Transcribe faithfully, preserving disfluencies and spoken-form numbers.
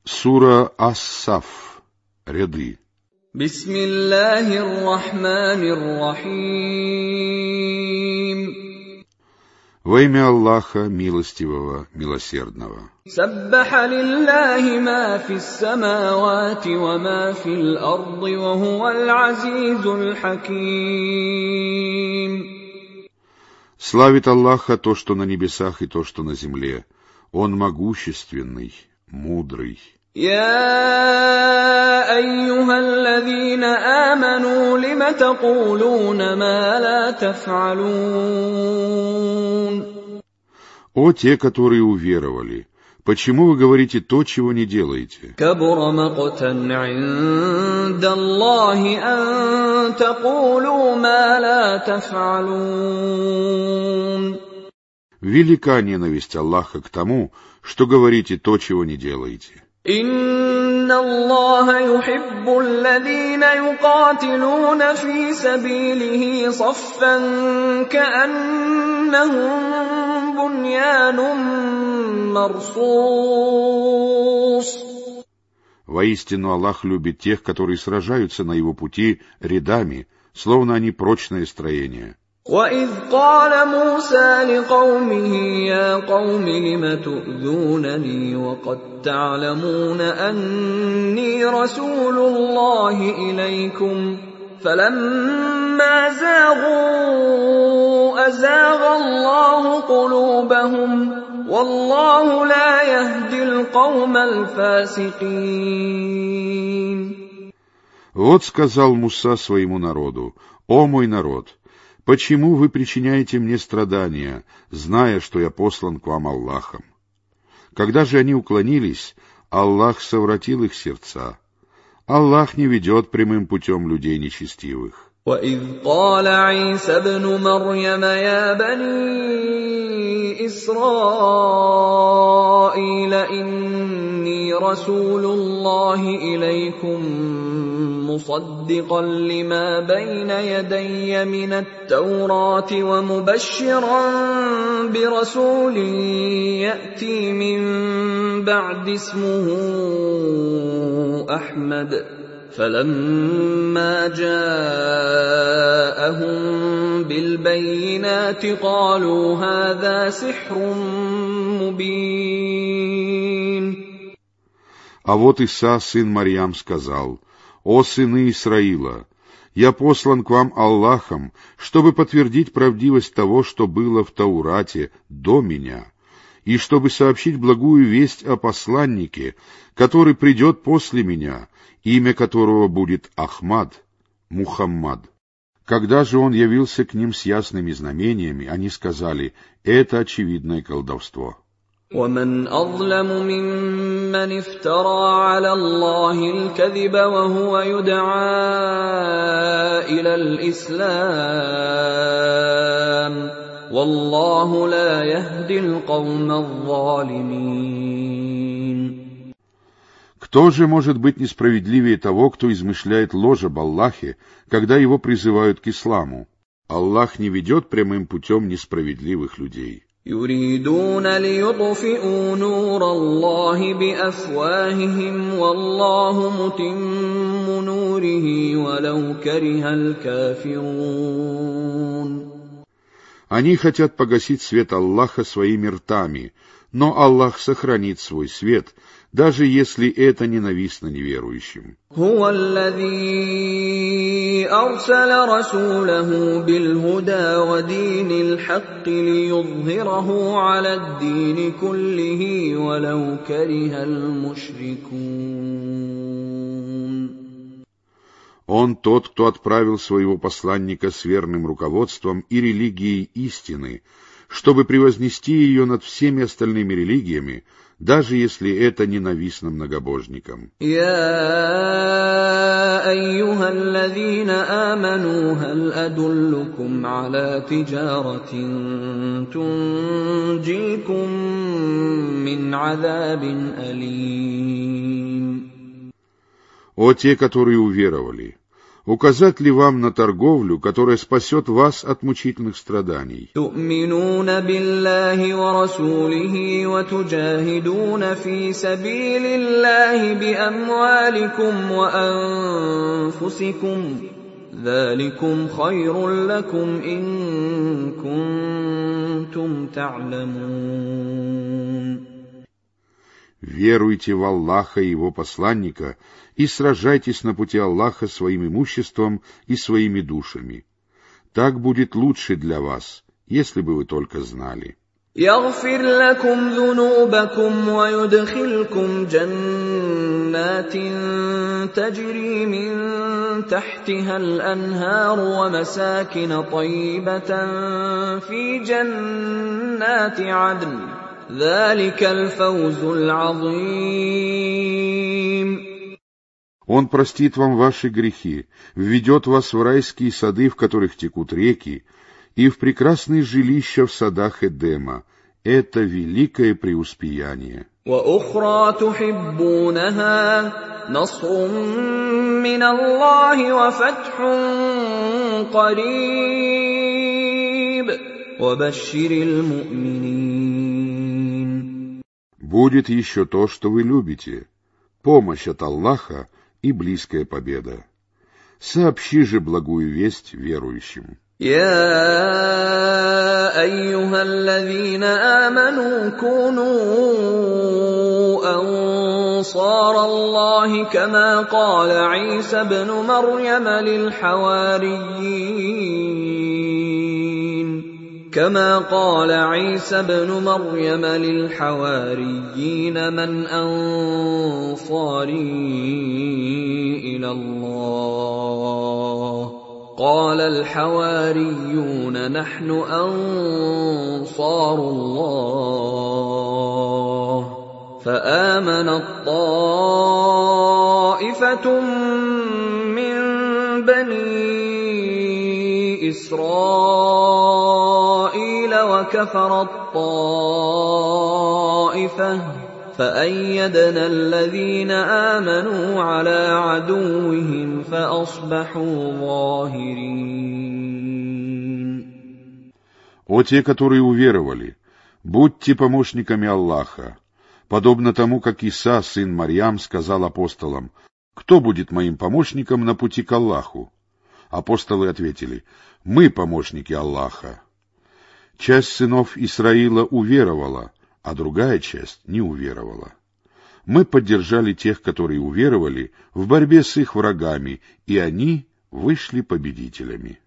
Сура Ас-Саф. Ряды. Бисмиллахир-рахманир-рахим. Во имя Аллаха, милостивого, милосердного. Саббаха лиллахи ма фис-самавати ва ма фил-арди ва хувал азизуль хаким. Славит Аллаха то, что на небесах, и то, что на земле. Он могущественный, мудрый. يا أيها الذين آمنوا لم تقولون ما لا تفعلون. О те, которые уверовали, почему вы говорите то, чего не делаете? كبر مقتا عند الله أن تقولوا ما لا تفعلون. Велика ненависть Аллаха к тому, что говорите то, чего не делаете. إن الله يحب الذين يقاتلون في سبيله صفا كأنهم بنيان مرصوص. Воистину Аллах любит тех, которые сражаются на его пути рядами, словно они прочное строение. وَإِذْ قَالَ مُوسَى لِقَوْمِهِ يَا قَوْمِ لِمَ تُؤْذُونَنِي وَقَدْ تَعْلَمُونَ أَنِّي رَسُولُ اللَّهِ إِلَيْكُمْ فَلَمَّا زَاغُوا أَزَاغَ اللَّهُ قُلُوبَهُمْ وَاللَّهُ لَا يَهْدِي الْقَوْمَ الْفَاسِقِينَ. Вот сказал Муса своему народу: «О мой народ! Почему вы причиняете мне страдания, зная, что я послан к вам Аллахом?» Когда же они уклонились, Аллах совратил их сердца. Аллах не ведет прямым путем людей нечестивых. وَإِذْ قَالَ عِيسَى ابْنُ مَرْيَمَ يَا بَنِي إِسْرَائِيلَ إِنِّي رَسُولُ اللَّهِ إِلَيْكُمْ مُصَدِّقًا لِمَا بَيْنَ يَدَيَّ مِنَ التَّوْرَاةِ وَمُبَشِّرًا بِرَسُولٍ يَأْتِي مِن بَعْدِي اسْمُهُ أَحْمَدُ فَلَمَّا جَاءَهُم بِالْبَيِّنَاتِ قَالُوا هَذَا سِحْرٌ مُبِينٌ. А вот Иса, сын Марьям, сказал: «О сыны Исраила, я послан к вам Аллахом, чтобы подтвердить правдивость того, что было в Таурате до меня, и чтобы сообщить благую весть о посланнике, который придет после меня, имя которого будет Ахмад, Мухаммад». Когда же он явился к ним с ясными знамениями, они сказали: «Это очевидное колдовство». وَمَنْ أَظْلَمُ مِمَّنِ افْتَرَىٰ عَلَى اللَّهِ الْكَذِبَ وَهُوَ يُدْعَىٰ إِلَى الْإِسْلَامِ وَاللَّهُ لَا يَهْدِي الْقَوْمَ الظَّالِمِينَ. Кто же может быть несправедливее того, кто измышляет ложь об Аллахе, когда его призывают к исламу? Аллах не ведет прямым путем несправедливых людей. يُرِيدُونَ لِيُطْفِئُوا نُورَ اللَّهِ بِأَفْوَاهِهِمْ وَاللَّهُ مُتِمُّ نُورِهِ وَلَوْ كَرِهَ الْكَافِرُونَ. Они хотят погасить свет Аллаха своими ртами, но Аллах сохранит свой свет, даже если это ненавистно неверующим. هُوَ الَّذِي أَرْسَلَ رَسُولَهُ بِالْهُدَى وَدِينِ الْحَقِّ لِيُظْهِرَهُ عَلَى الدِّينِ كُلِّهِ وَلَوْ كَرِهَ الْمُشْرِكُونَ. Он тот, кто отправил своего посланника с верным руководством и религией истины, чтобы превознести ее над всеми остальными религиями, даже если это ненавистно многобожникам. يا أيها الذين آمنوا هل أدلكم على تجارة تنجيكم من عذاب أليم. О те, которые уверовали! Указать ли вам на торговлю, которая спасет вас от мучительных страданий? تؤمنون بالله ورسوله وتجاهدون في سبيل الله بأموالكم وأنفسكم ذلكم خير لكم إن كنتم تعلمون. Веруйте в Аллаха и Его посланника и сражайтесь на пути Аллаха своим имуществом и своими душами. Так будет лучше для вас, если бы вы только знали. يغفر لكم ذنوبكم ويدخلكم جنات تجري من تحتها الأنهار ومساكن طيبة في جنات عدن ذلك الفوز العظيم. Он простит вам ваши грехи, введет вас в райские сады, в которых текут реки, и в прекрасные жилища в садах Эдема. Это великое преуспеяние. وأخرى تحبونها نصر من الله وفتح قريب وبشر المؤمنين. Будет еще то, что вы любите, помощь от Аллаха и близкая победа. Сообщи же благую весть верующим. يا أيها الذين آمنوا كونوا أنصار الله كما قال عيسى ابن مريم للحواريين كما قال عيسى ابن مريم للحواريين من أنصاري إلى الله قال الحواريون نحن أنصار الله فآمنت طائفة من بني إسرائيل وكفرت طائفة فأيدنا الذين آمنوا على عدوهم فأصبحوا ظاهرين. О те, которые уверовали, будьте помощниками Аллаха, подобно тому, как Иса, сын Марьям, сказал апостолам: «Кто будет моим помощником на пути к Аллаху?» Апостолы ответили: «Мы помощники Аллаха». Часть сынов Исраила уверовала, а другая часть не уверовала. Мы поддержали тех, которые уверовали, в борьбе с их врагами, и они вышли победителями.